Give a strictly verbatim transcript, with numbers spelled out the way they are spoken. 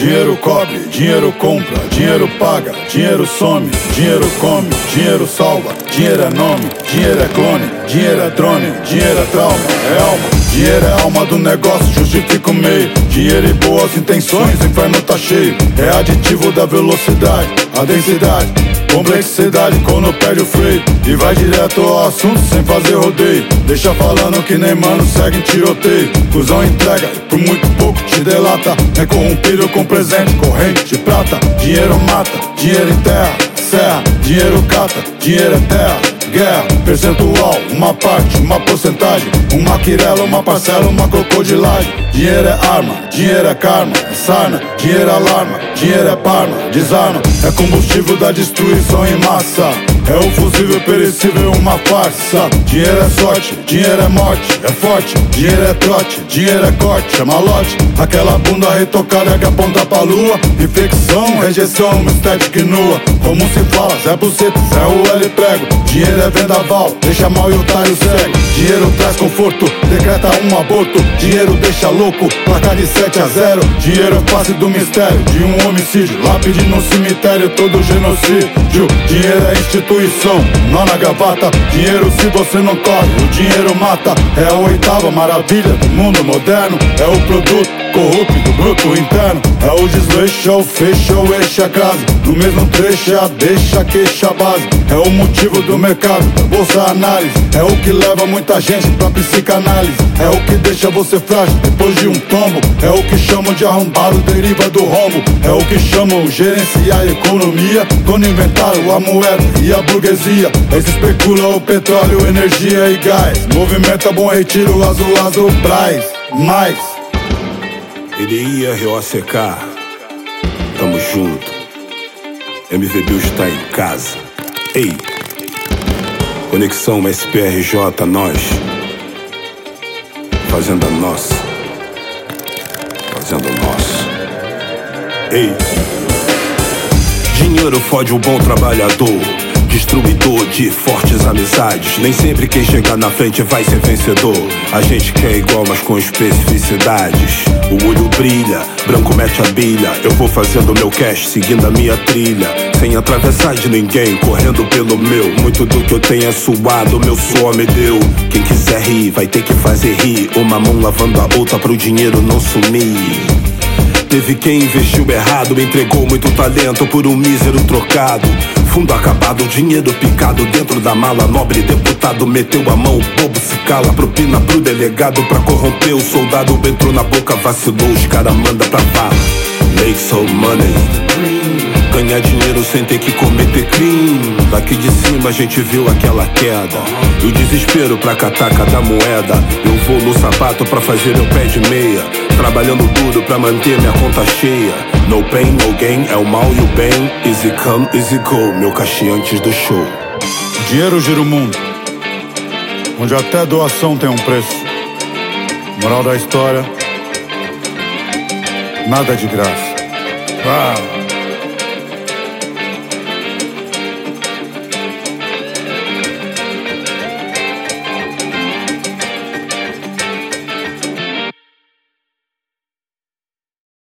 dinheiro cobre, dinheiro compra, dinheiro paga, dinheiro some, dinheiro come, dinheiro salva, dinheiro é nome, dinheiro é clone, dinheiro é drone, dinheiro é trauma, é alma. Dinheiro é alma do negócio, justifica o meio. Dinheiro e boas intenções, o inferno tá cheio. É aditivo da velocidade, a densidade, complexidade quando perde o freio. E vai direto ao assunto sem fazer rodeio. Deixa falando que nem mano segue em tiroteio. Cusão entrega, por muito pouco te delata. É corrompido com presente, corrente de prata. Dinheiro mata, dinheiro enterra, serra. Dinheiro cata, dinheiro é terra. Guerra, percentual, uma parte, uma porcentagem. Uma quirela, uma parcela, uma crocodilagem. Dinheiro é arma, dinheiro é karma, é sarna. Dinheiro é alarma, dinheiro é parma, desarma. É combustível da destruição em massa. É o fusível perecível, uma farsa. Dinheiro é sorte, dinheiro é morte, é forte. Dinheiro é trote, dinheiro é corte, é malote. Aquela bunda retocada que aponta pra lua. Infecção, rejeição, uma estética nua. Como se fala, Zé Buceta, Zé Ruela e prego. Dinheiro é vendaval, deixa mal e otário cego. Dinheiro traz conforto, decreta um aborto. Dinheiro deixa louco, placar de sete a zero. Dinheiro é face do mistério, de um homicídio. Lápide no cemitério, todo genocídio. Dinheiro é instituição, nó na gravata. Dinheiro se você não corre, o dinheiro mata. É a oitava maravilha do mundo moderno. É o produto corrupto do bruto interno. É o desleixo, é o fecho, é o eixo, a crase. No mesmo trecho é a deixa, a queixa, a base. É o motivo do mercado, da bolsa análise. É o que leva muita gente pra psicanálise. É o que deixa você frágil depois de um tombo. É o que chamam de arrombado, deriva do rombo. É o que chamam gerenciar a economia. Quando inventaram a moeda e a burguesia. Eles especulam o petróleo, energia e gás. Movimenta bom retiro, azul, azul, Braz. Mais Ele ia R O C K, tamo junto. M V Bill está em casa. Ei, Conexão S P R J, nós fazendo a nossa, fazendo o nosso. Ei, dinheiro fode o bom trabalhador, destruidor de fortes amizades. Nem sempre quem chegar na frente vai ser vencedor. A gente quer igual, mas com especificidades. O olho brilha, branco mete a bilha. Eu vou fazendo meu cash, seguindo a minha trilha, sem atravessar de ninguém, correndo pelo meu. Muito do que eu tenho é suado, meu suor me deu. Quem quiser rir, vai ter que fazer rir. Uma mão lavando a outra pro dinheiro não sumir. Teve quem investiu errado, entregou muito talento por um mísero trocado. Fundo acabado, dinheiro picado dentro da mala. Nobre deputado meteu a mão, o bobo se cala. Propina pro delegado pra corromper o soldado. Entrou na boca, vacilou, os cara manda pra vala. Make some money, ganhar dinheiro sem ter que cometer crime. Daqui de cima a gente viu aquela queda e o desespero pra catar cada moeda. Eu vou no sapato pra fazer meu pé de meia, trabalhando duro pra manter minha conta cheia. No pain, no gain, é o mal e o bem. Easy come, easy go, meu cachê antes do show. Dinheiro gira o mundo, onde até doação tem um preço. Moral da história: nada de graça. Ah.